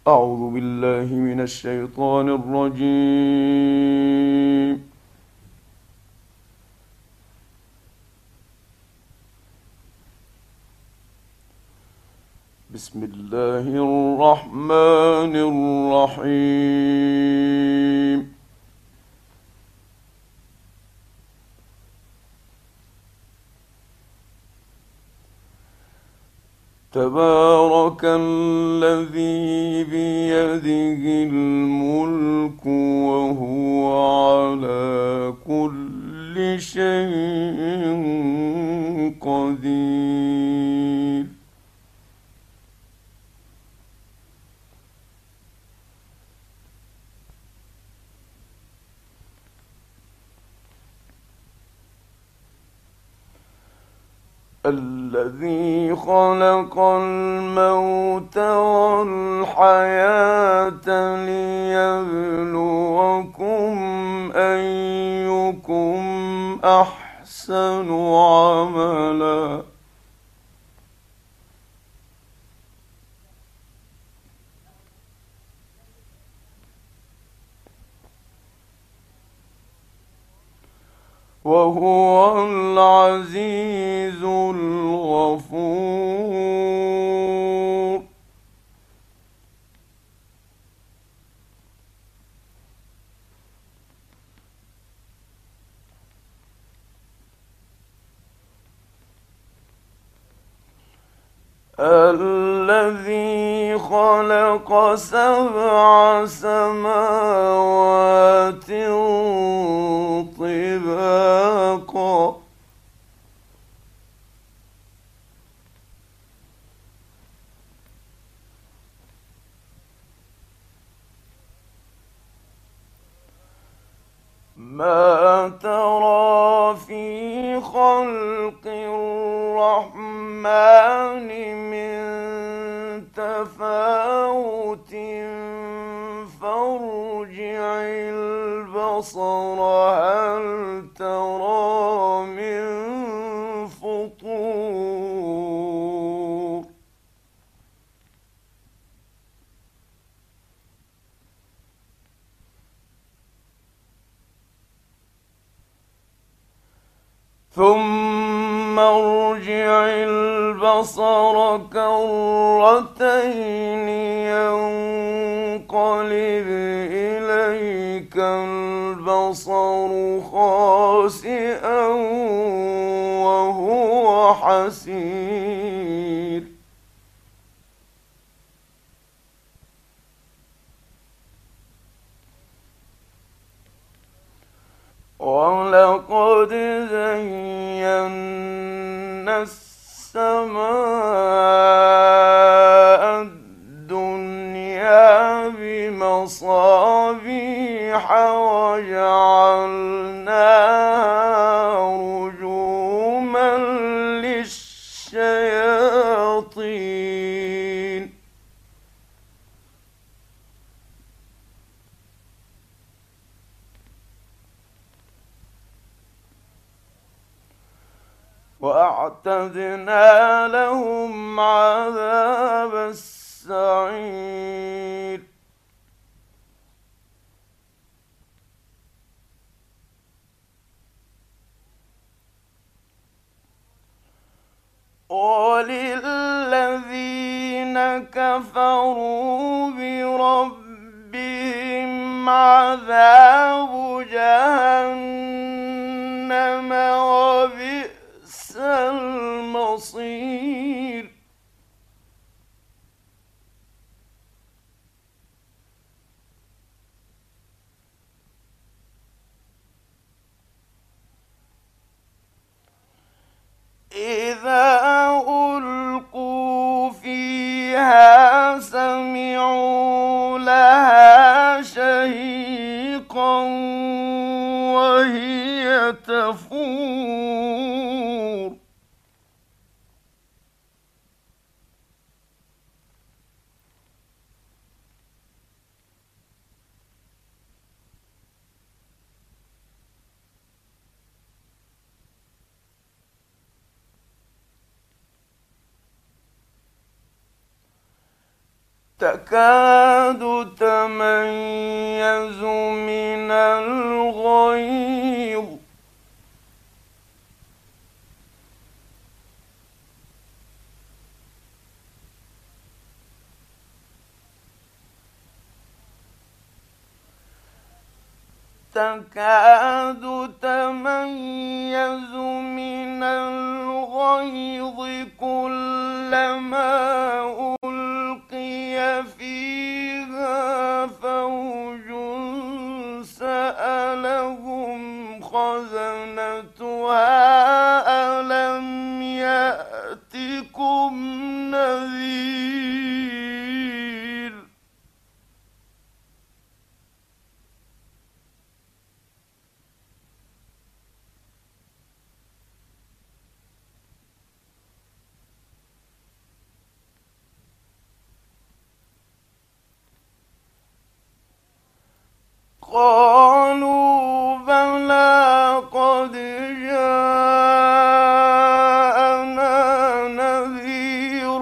أعوذ بالله من الشيطان الرجيم. بسم الله الرحمن الرحيم. تبارك الذي بيده الملك وهو على كل شيء قدير. الذي خلق الموت والحياة ليبلوكم أيكم أحسن عملا وهو العزيز الغفور. الذي خلق 7 سماوات طباقا ما ترى في خلق الرحمن من تفاوت فارجع البصر هل ترى من فطور. ثم ارجع البصر كرتين ينقلب إليك البصر خاسئا وهو حسير. ولقد زينا السماء الدنيا بمصابيح وجعلناها رجوما للشياطين وأعتدنا لهم عذاب السعير. وللذين كفروا بربهم عذاب جهنم وبئس المصير. إذا ألقوا فيها سمعوا لها شهيقا وهي تفور. تكاد تميز من الغيظ كلما ألقي فيها فوج سألهم خزنتها ألم يأتكم نذير قالوا بلى قد جاءنا نذير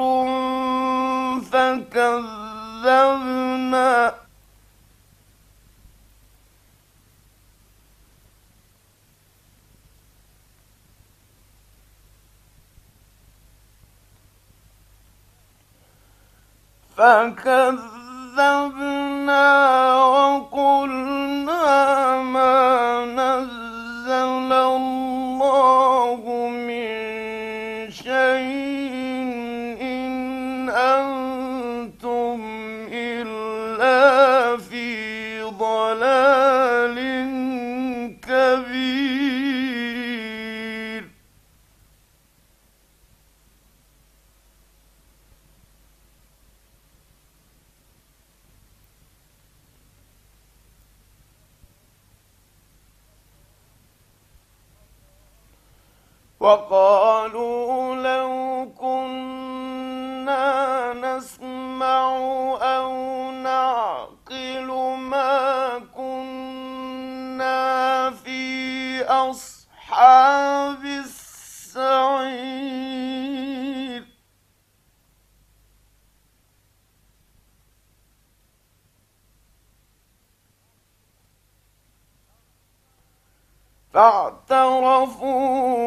فكذبنا وقلنا ما نزل الله من شيء إن أنتم إلا في ضلال كبير وقالوا لو كنا نسمع أو نعقل ما كنا في أصحاب السعير فاعترفوا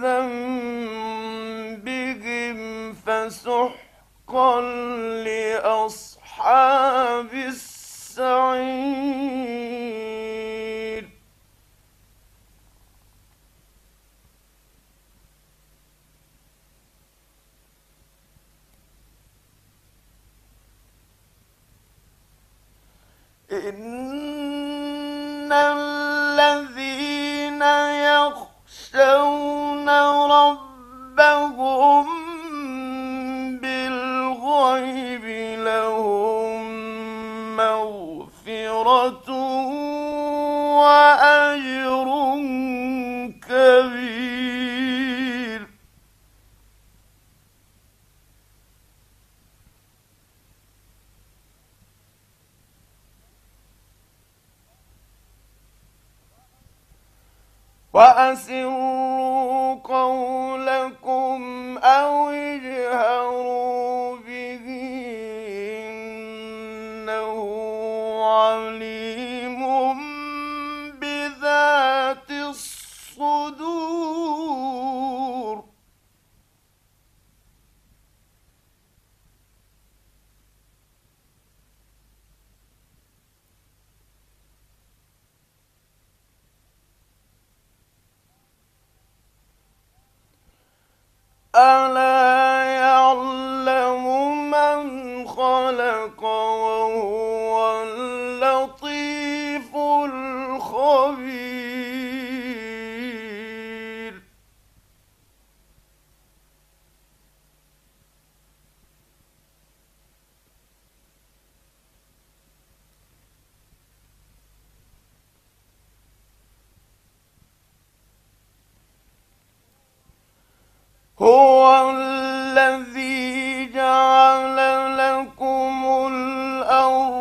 بذنبهم فسحقا لأصحاب السعير إن الذين يخشون ربهم بالغيب لهم مغفرة وأجر كبير وأسروا قولكم أو اجهروا به إنه عليم بذات الصدور ألا يعلم من خلق وهو اللطيف الخبير هو الذي جعل لكم الأرض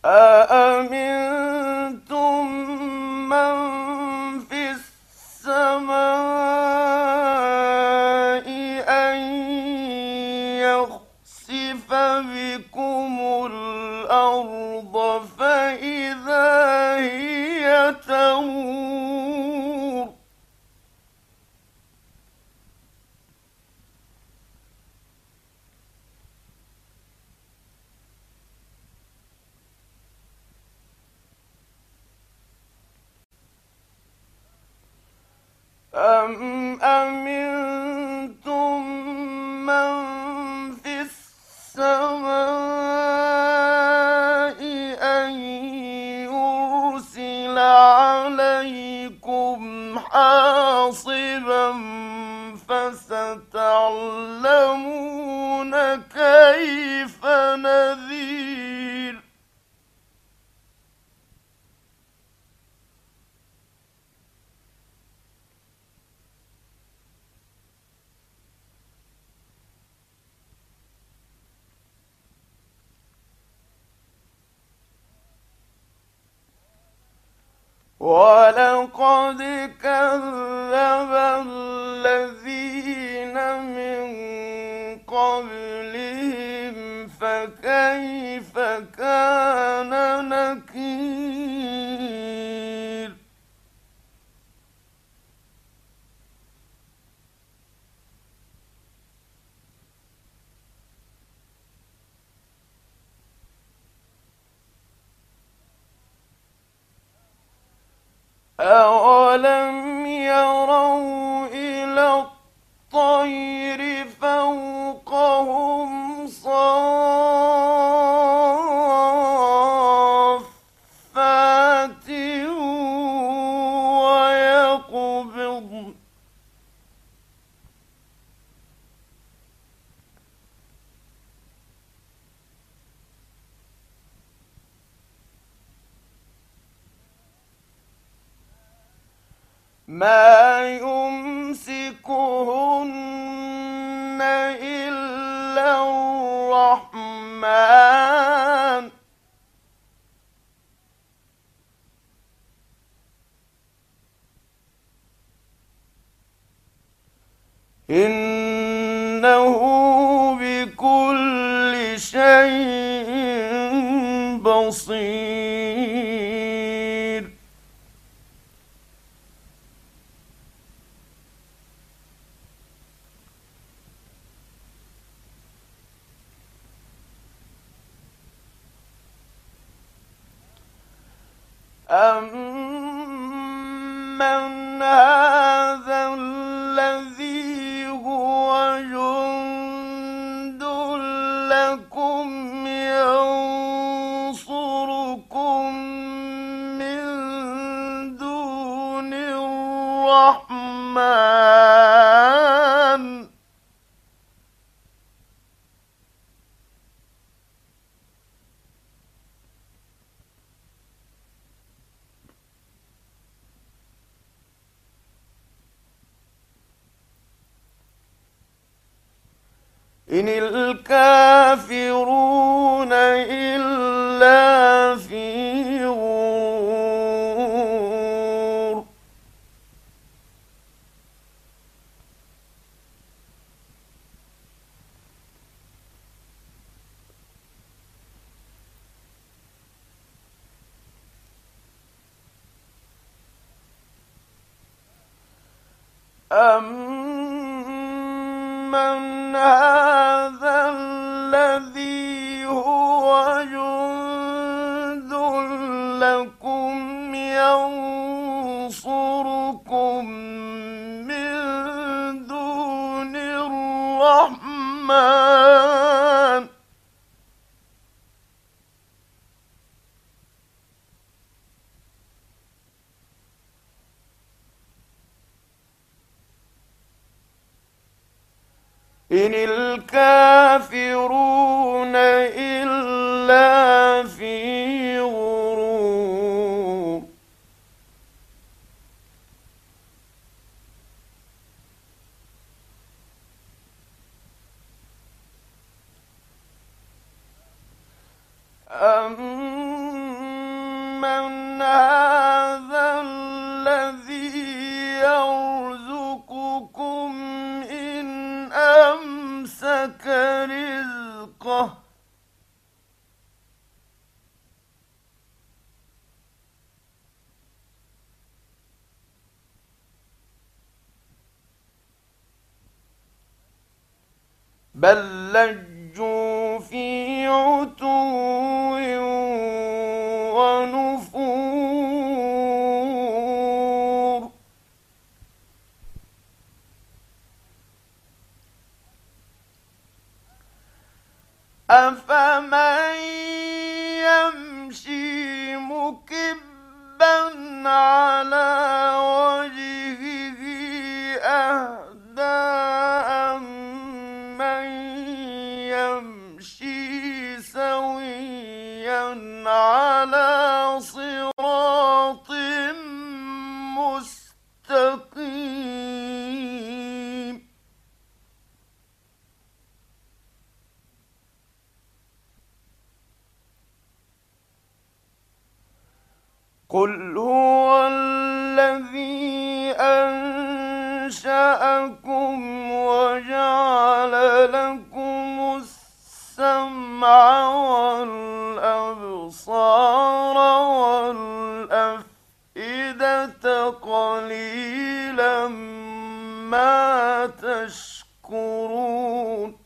أأمنتم من في السماء أن يخسف بكم الأرض فإذا هي تمور. أم أمنتم من في السماء أن يرسل عليكم حاصبا فستعلمون كيف نذير. ولقد كذب الذين من قبلهم فكيف كان نكير. أولم يروا إلى الطير فوقهم صافات ويقبضن ما يمسكهن إلا الرحمن إنه بكل شيء بصير. أَمَّنْ هَذَا الَّذِي هُوَ جُندٌ لَّكُمْ يَنصُرُكُم مِّن دُونِ الرَّحْمَٰنِ إن الكافرون إلا في غرور. أَمَّنْ هَذَا الَّذِي هُوَ جُندٌ لَّكُمْ يَنصُرُكُم مِّن دُونِ الرَّحْمَٰنِ إن الكافرون إلا في غرور. أَمَّنْ بل لجوا في عتو ونفور أفمن يمشي مكبا على وجهه أهدى أمن يمشي سويا على صراط مستقيم قل هو الذي أنشأكم وجعل لكم السمع والأبصار والأفئدة قليلا ما تشكرون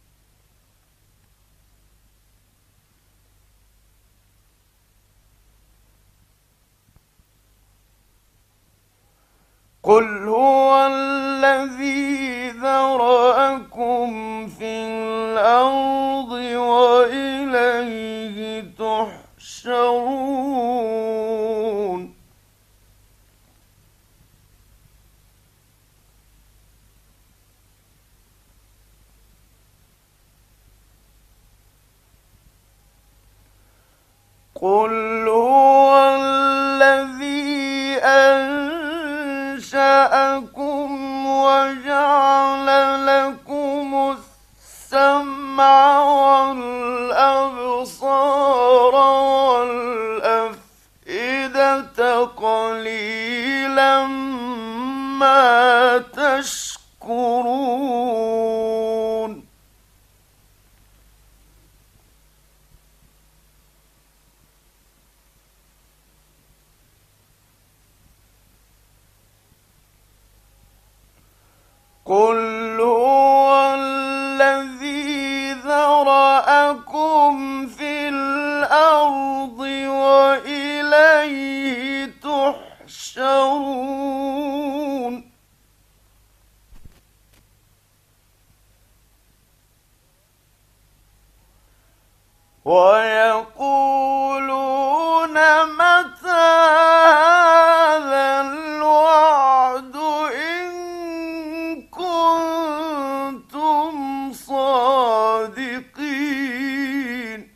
قل هو الذي ذرأكم في الأرض وإليه تحشرون قل هو الذي أنشأكم وجعل لكم السمع والأبصار والأفئدة قليلا ما تشكرون قل هو الذي ذرأكم في الأرض وإليه تحشرون ويقولون متى هذا الوعد إن كنتم صادقين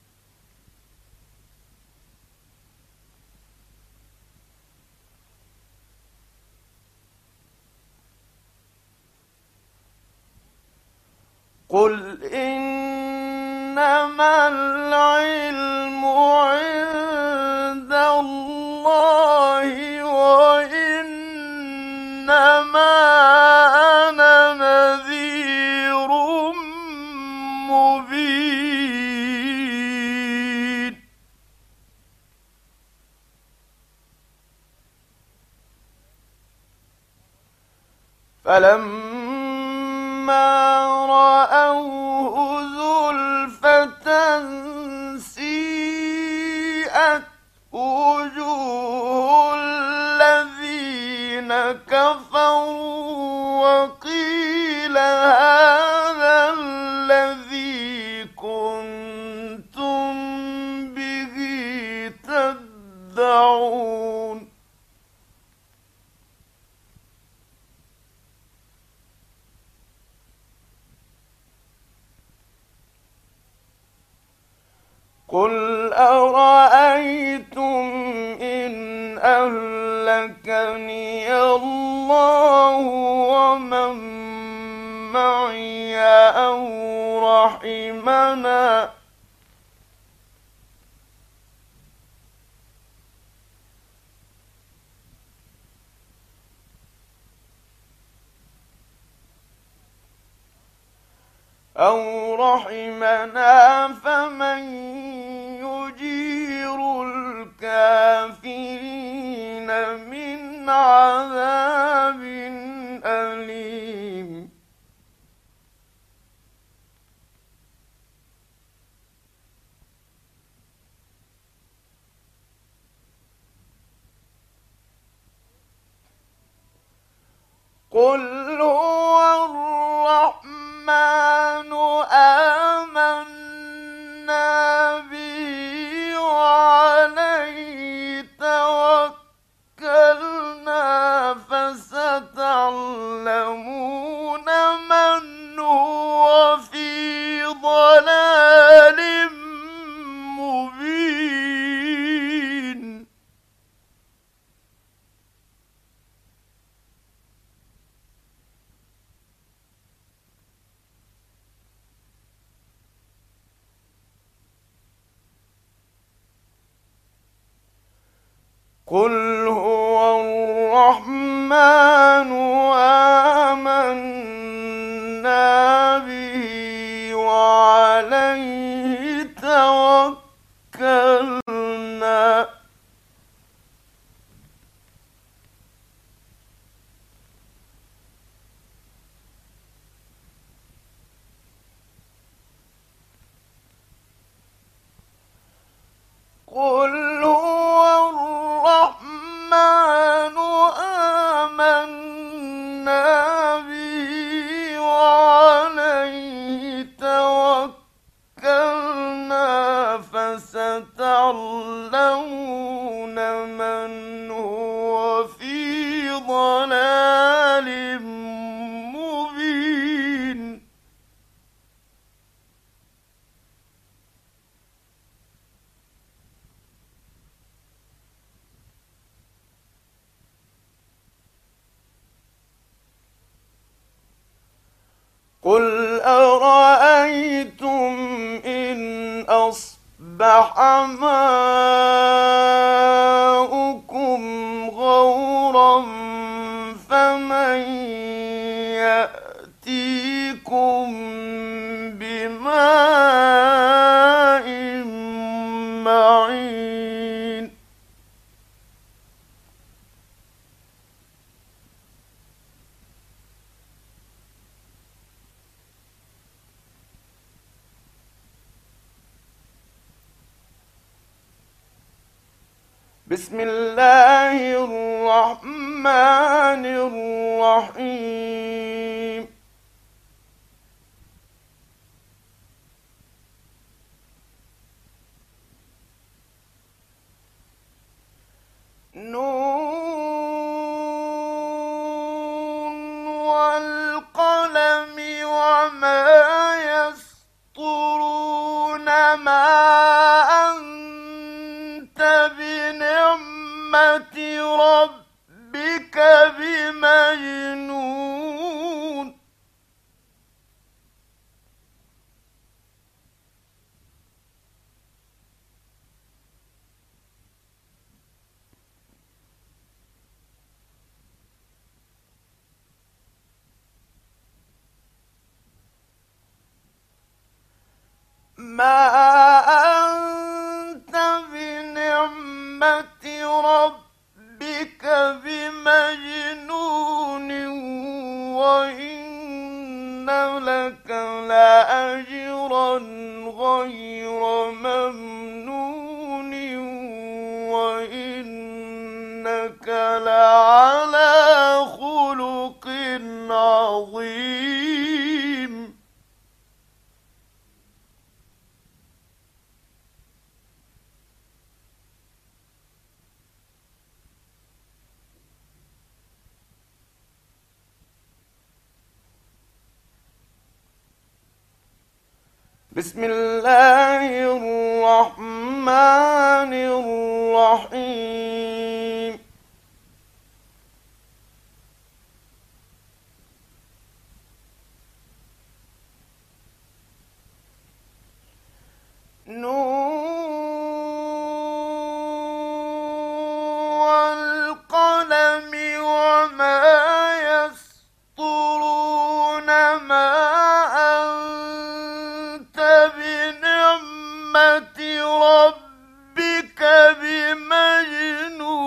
قل إنما العلم عند الله وإنما أنا نذير مبين فلما رأوه زلفة سيئت وجوه الذين كفروا وقيل هذا الذي كنتم به تدعون قل أرأيتم إن أهلكني الله ومن معي أو رحمنا فمن يجير الكافرين من عذاب أليم قل هو الرحمن آمنا به وعليه توكلنا فستعلمون من هو في ضلال مبين. قل هو الرحمن آمنا به وعليه توكلنا قل هو الرحمن آمنا به وعليه توكلنا فستعلمون من هو في ضلال مبين. قل أرأيتم إن أصبح ماؤكم غورا فمن يأتيكم بماء معين. بسم الله الرحمن الرحيم. نون والقلم وما يسطرون ما أنت بنعمة ربك بمجنون. ما أنت بنعمة ربك بمجنون وإن لك لأجرا غير ممنون وإنك لعلى خلق عظيم. بسم الله الرحمن الرحيم. والقلم وما يسطرون ما أنت بنعمة ربك بمجنون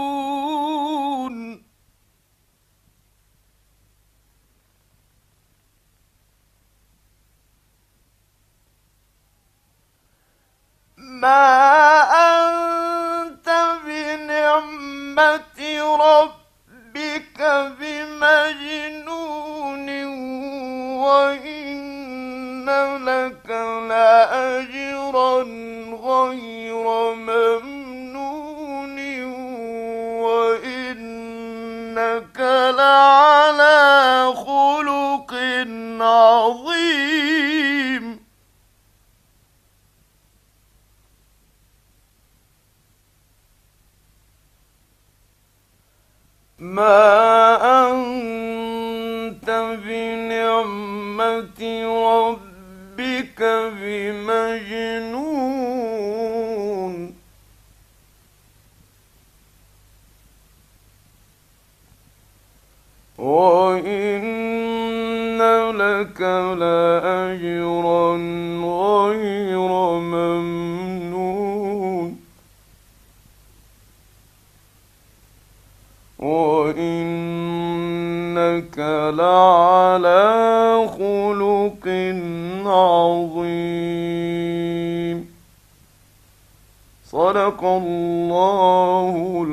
وإن لك لأجرا غير ممنون وإنك لعلى خلق عظيم. ما أنت بنعمة ربك بمجنون. وإن لك لأجرا غير ممنون وإنك لعلى خلق عظيم. صدق الله